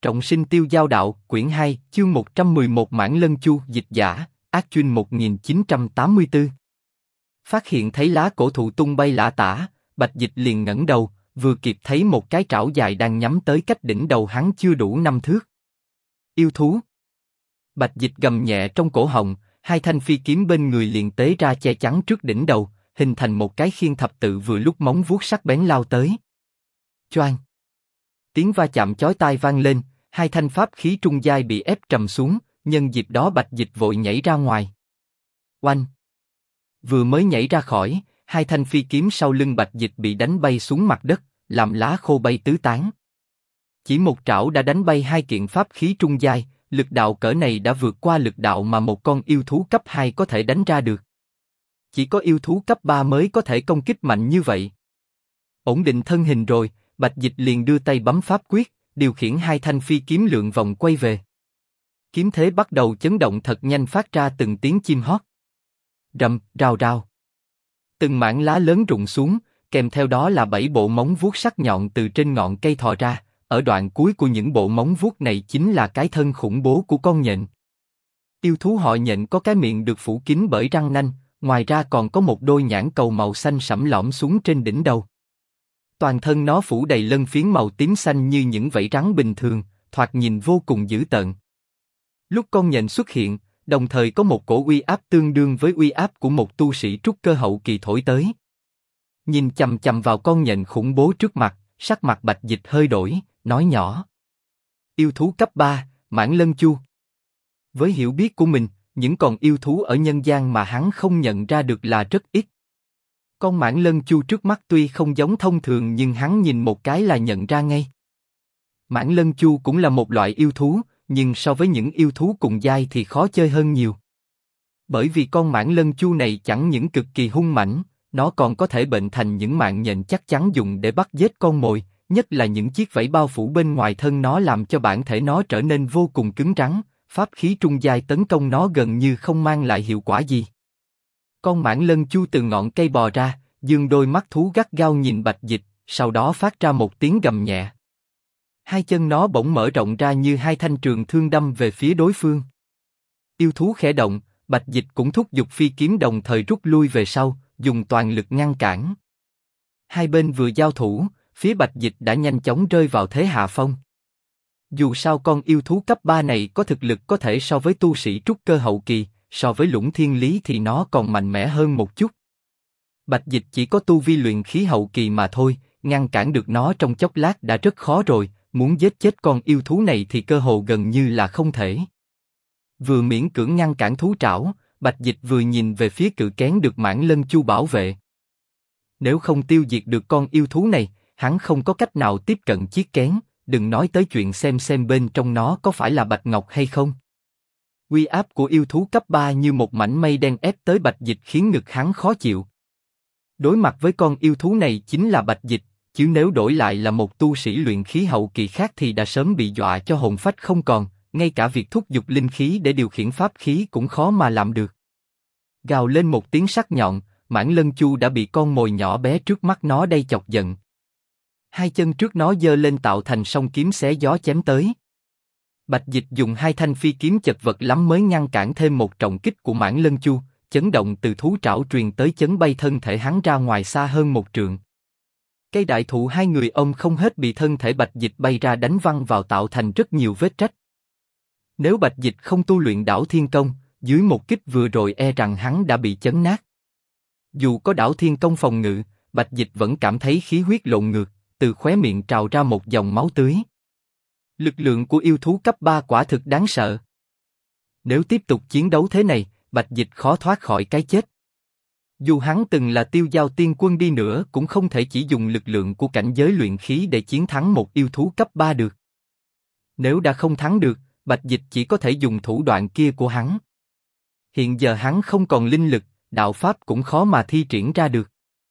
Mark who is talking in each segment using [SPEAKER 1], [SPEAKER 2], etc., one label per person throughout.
[SPEAKER 1] Trọng sinh tiêu giao đạo, quyển 2, chương 111 Mãn Lân Chu, dịch giả, Ác Chuyên 1984. Phát hiện thấy lá cổ thụ tung bay lả tả, Bạch Dịch liền ngẩng đầu, vừa kịp thấy một cái trảo dài đang nhắm tới cách đỉnh đầu hắn chưa đủ 5 thước. Yêu thú. Bạch Dịch gầm nhẹ trong cổ họng, hai thanh phi kiếm bên người liền tế ra che chắn trước đỉnh đầu, hình thành một cái khiên thập tự vừa lúc móng vuốt sắc bén lao tới. Choang. Tiếng va chạm chói tai vang lên, hai thanh pháp khí trung giai bị ép trầm xuống, nhân dịp đó Bạch Dịch vội nhảy ra ngoài. Oanh! Vừa mới nhảy ra khỏi, hai thanh phi kiếm sau lưng Bạch Dịch bị đánh bay xuống mặt đất, làm lá khô bay tứ tán. Chỉ một trảo đã đánh bay hai kiện pháp khí trung giai, lực đạo cỡ này đã vượt qua lực đạo mà một con yêu thú cấp 2 có thể đánh ra được. Chỉ có yêu thú cấp 3 mới có thể công kích mạnh như vậy. Ổn định thân hình rồi, Bạch Dịch liền đưa tay bấm pháp quyết, điều khiển hai thanh phi kiếm lượn vòng quay về. Kiếm thế bắt đầu chấn động thật nhanh, phát ra từng tiếng chim hót. Rầm, rào rào. Từng mảng lá lớn rụng xuống, kèm theo đó là 7 bộ móng vuốt sắc nhọn từ trên ngọn cây thò ra. Ở đoạn cuối của những bộ móng vuốt này chính là cái thân khủng bố của con nhện. Yêu thú họ Nhện có cái miệng được phủ kín bởi răng nanh, ngoài ra còn có một đôi nhãn cầu màu xanh sẫm lõm xuống trên đỉnh đầu. Toàn thân nó phủ đầy lân phiến màu tím xanh như những vảy rắn bình thường, thoạt nhìn vô cùng dữ tợn. Lúc con nhện xuất hiện, đồng thời có một cổ uy áp tương đương với uy áp của một tu sĩ trúc cơ hậu kỳ thổi tới. Nhìn chằm chằm vào con nhện khủng bố trước mặt, sắc mặt Bạch Dịch hơi đổi, nói nhỏ. Yêu thú cấp 3, Mãn Lân Chu. Với hiểu biết của mình, những con yêu thú ở nhân gian mà hắn không nhận ra được là rất ít. Con Mãn Lân Chu trước mắt tuy không giống thông thường nhưng hắn nhìn một cái là nhận ra ngay. Mãn Lân Chu cũng là một loại yêu thú, nhưng so với những yêu thú cùng giai thì khó chơi hơn nhiều. Bởi vì con Mãn Lân Chu này chẳng những cực kỳ hung mãnh, nó còn có thể bệnh thành những mạng nhện chắc chắn dùng để bắt giết con mồi, nhất là những chiếc vảy bao phủ bên ngoài thân nó làm cho bản thể nó trở nên vô cùng cứng rắn, pháp khí trung giai tấn công nó gần như không mang lại hiệu quả gì. Con Mãn Lân Chu từ ngọn cây bò ra, dương đôi mắt thú gắt gao nhìn Bạch Dịch, sau đó phát ra một tiếng gầm nhẹ. Hai chân nó bỗng mở rộng ra như hai thanh trường thương đâm về phía đối phương. Yêu thú khẽ động, Bạch Dịch cũng thúc giục phi kiếm đồng thời rút lui về sau, dùng toàn lực ngăn cản. Hai bên vừa giao thủ, phía Bạch Dịch đã nhanh chóng rơi vào thế hạ phong. Dù sao con yêu thú cấp 3 này có thực lực có thể so với tu sĩ trúc cơ hậu kỳ, so với Lũng Thiên Lý thì nó còn mạnh mẽ hơn một chút. Bạch Dịch chỉ có tu vi luyện khí hậu kỳ mà thôi, ngăn cản được nó trong chốc lát đã rất khó rồi, muốn giết chết con yêu thú này thì cơ hồ gần như là không thể. Vừa miễn cưỡng ngăn cản thú trảo, Bạch Dịch vừa nhìn về phía cự kén được Mãn Lân Chu bảo vệ. Nếu không tiêu diệt được con yêu thú này, hắn không có cách nào tiếp cận chiếc kén, đừng nói tới chuyện xem bên trong nó có phải là bạch ngọc hay không. Uy áp của yêu thú cấp 3 như một mảnh mây đen ép tới Bạch Dịch khiến ngực hắn khó chịu. Đối mặt với con yêu thú này chính là Bạch Dịch, chứ nếu đổi lại là một tu sĩ luyện khí hậu kỳ khác thì đã sớm bị dọa cho hồn phách không còn, ngay cả việc thúc giục linh khí để điều khiển pháp khí cũng khó mà làm được. Gào lên một tiếng sắc nhọn, Mãn Lân Chu đã bị con mồi nhỏ bé trước mắt nó đây chọc giận. Hai chân trước nó giơ lên tạo thành song kiếm xé gió chém tới. Bạch Dịch dùng hai thanh phi kiếm chật vật lắm mới ngăn cản thêm một trọng kích của Mãn Lân Chu, chấn động từ thú trảo truyền tới chấn bay thân thể hắn ra ngoài xa hơn một trượng. Cây đại thụ hai người ôm không hết bị thân thể Bạch Dịch bay ra đánh văng vào tạo thành rất nhiều vết rách. Nếu Bạch Dịch không tu luyện Đảo Thiên Công, dưới một kích vừa rồi e rằng hắn đã bị chấn nát. Dù có Đảo Thiên Công phòng ngự, Bạch Dịch vẫn cảm thấy khí huyết lộn ngược, từ khóe miệng trào ra một dòng máu tươi. Lực lượng của yêu thú cấp 3 quả thực đáng sợ. Nếu tiếp tục chiến đấu thế này, Bạch Dịch khó thoát khỏi cái chết. Dù hắn từng là tiêu giao tiên quân đi nữa cũng không thể chỉ dùng lực lượng của cảnh giới luyện khí để chiến thắng một yêu thú cấp 3 được. Nếu đã không thắng được, Bạch Dịch chỉ có thể dùng thủ đoạn kia của hắn. Hiện giờ hắn không còn linh lực, đạo pháp cũng khó mà thi triển ra được.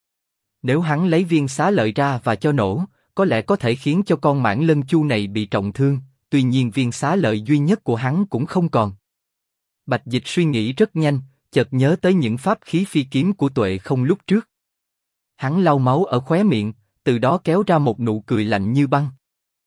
[SPEAKER 1] Nếu hắn lấy viên xá lợi ra và cho nổ, có lẽ có thể khiến cho con Mãn Lân Chu này bị trọng thương, tuy nhiên viên xá lợi duy nhất của hắn cũng không còn. Bạch Dịch suy nghĩ rất nhanh, chợt nhớ tới những pháp khí phi kiếm của Tuệ Không lúc trước. Hắn lau máu ở khóe miệng, từ đó kéo ra một nụ cười lạnh như băng.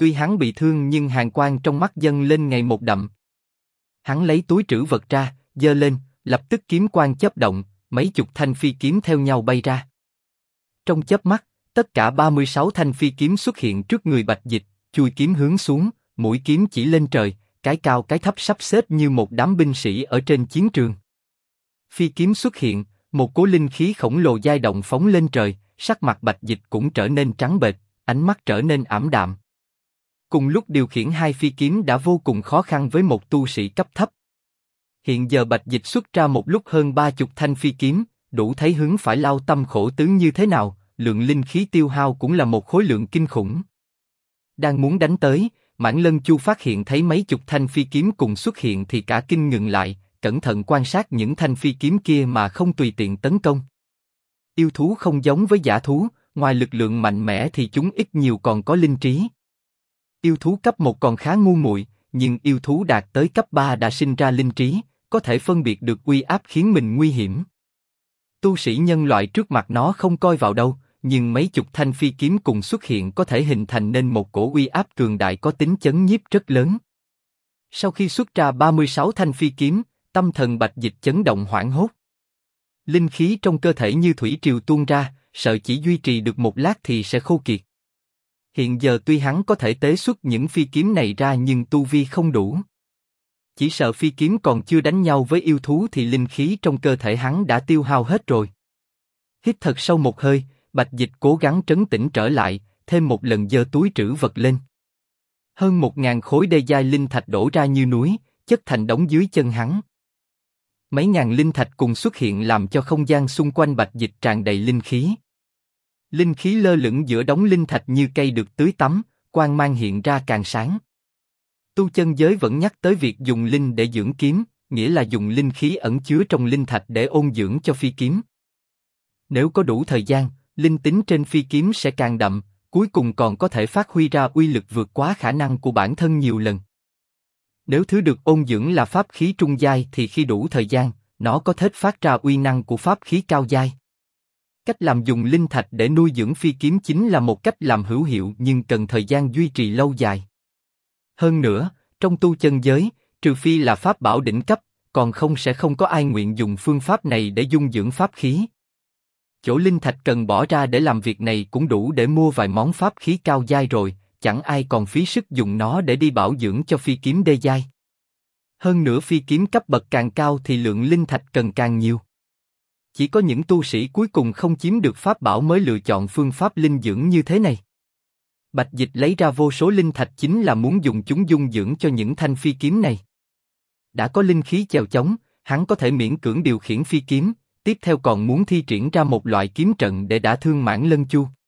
[SPEAKER 1] Tuy hắn bị thương nhưng hàn quang trong mắt dâng lên ngày một đậm. Hắn lấy túi trữ vật ra, giơ lên, lập tức kiếm quang chớp động, mấy chục thanh phi kiếm theo nhau bay ra. Trong chớp mắt, tất cả 36 thanh phi kiếm xuất hiện trước người Bạch Dịch, chui kiếm hướng xuống, mũi kiếm chỉ lên trời, cái cao cái thấp sắp xếp như một đám binh sĩ ở trên chiến trường. Phi kiếm xuất hiện, một cỗ linh khí khổng lồ dao động phóng lên trời, sắc mặt Bạch Dịch cũng trở nên trắng bệch, ánh mắt trở nên ảm đạm. Cùng lúc điều khiển hai phi kiếm đã vô cùng khó khăn với một tu sĩ cấp thấp. Hiện giờ Bạch Dịch xuất ra một lúc hơn 30 thanh phi kiếm, đủ thấy hướng phải lao tâm khổ tứ như thế nào, lượng linh khí tiêu hao cũng là một khối lượng kinh khủng. Đang muốn đánh tới, Mãn Lân Chu phát hiện thấy mấy chục thanh phi kiếm cùng xuất hiện thì cả kinh ngừng lại, cẩn thận quan sát những thanh phi kiếm kia mà không tùy tiện tấn công. Yêu thú không giống với dã thú, ngoài lực lượng mạnh mẽ thì chúng ít nhiều còn có linh trí. Yêu thú cấp 1 còn khá ngu muội, nhưng yêu thú đạt tới cấp 3 đã sinh ra linh trí, có thể phân biệt được uy áp khiến mình nguy hiểm. Tu sĩ nhân loại trước mặt nó không coi vào đâu, nhưng mấy chục thanh phi kiếm cùng xuất hiện có thể hình thành nên một cổ uy áp cường đại có tính chấn nhiếp rất lớn. Sau khi xuất ra 36 thanh phi kiếm, tâm thần Bạch Dịch chấn động hoảng hốt. Linh khí trong cơ thể như thủy triều tuôn ra, sợ chỉ duy trì được một lát thì sẽ khô kiệt. Hiện giờ tuy hắn có thể tế xuất những phi kiếm này ra nhưng tu vi không đủ. Chỉ sợ phi kiếm còn chưa đánh nhau với yêu thú thì linh khí trong cơ thể hắn đã tiêu hao hết rồi. Hít thật sâu một hơi, Bạch Dịch cố gắng trấn tĩnh trở lại, thêm một lần giơ túi trữ vật lên. Hơn 1000 khối đê giai linh thạch đổ ra như núi, chất thành đống dưới chân hắn. Mấy ngàn linh thạch cùng xuất hiện làm cho không gian xung quanh Bạch Dịch tràn đầy linh khí. Linh khí lơ lửng giữa đống linh thạch như cây được tưới tắm, quang mang hiện ra càng sáng. Tu chân giới vẫn nhắc tới việc dùng linh để dưỡng kiếm, nghĩa là dùng linh khí ẩn chứa trong linh thạch để ôn dưỡng cho phi kiếm. Nếu có đủ thời gian, linh tính trên phi kiếm sẽ càng đậm, cuối cùng còn có thể phát huy ra uy lực vượt quá khả năng của bản thân nhiều lần. Nếu thứ được ôn dưỡng là pháp khí trung giai thì khi đủ thời gian, nó có thể phát ra uy năng của pháp khí cao giai. Cách làm dùng linh thạch để nuôi dưỡng phi kiếm chính là một cách làm hữu hiệu nhưng cần thời gian duy trì lâu dài. Hơn nữa, trong tu chân giới, trừ phi là pháp bảo đỉnh cấp, còn sẽ không có ai nguyện dùng phương pháp này để dung dưỡng pháp khí. Chỗ linh thạch cần bỏ ra để làm việc này cũng đủ để mua vài món pháp khí cao giai rồi, chẳng ai còn phí sức dùng nó để đi bảo dưỡng cho phi kiếm đê giai. Hơn nữa phi kiếm cấp bậc càng cao thì lượng linh thạch cần càng nhiều. Chỉ có những tu sĩ cuối cùng không chiếm được pháp bảo mới lựa chọn phương pháp linh dưỡng như thế này. Bạch Dịch lấy ra vô số linh thạch chính là muốn dùng chúng dung dưỡng cho những thanh phi kiếm này. Đã có linh khí chèo chống, hắn có thể miễn cưỡng điều khiển phi kiếm, tiếp theo còn muốn thi triển ra một loại kiếm trận để đả thương Mãn Lân Chu.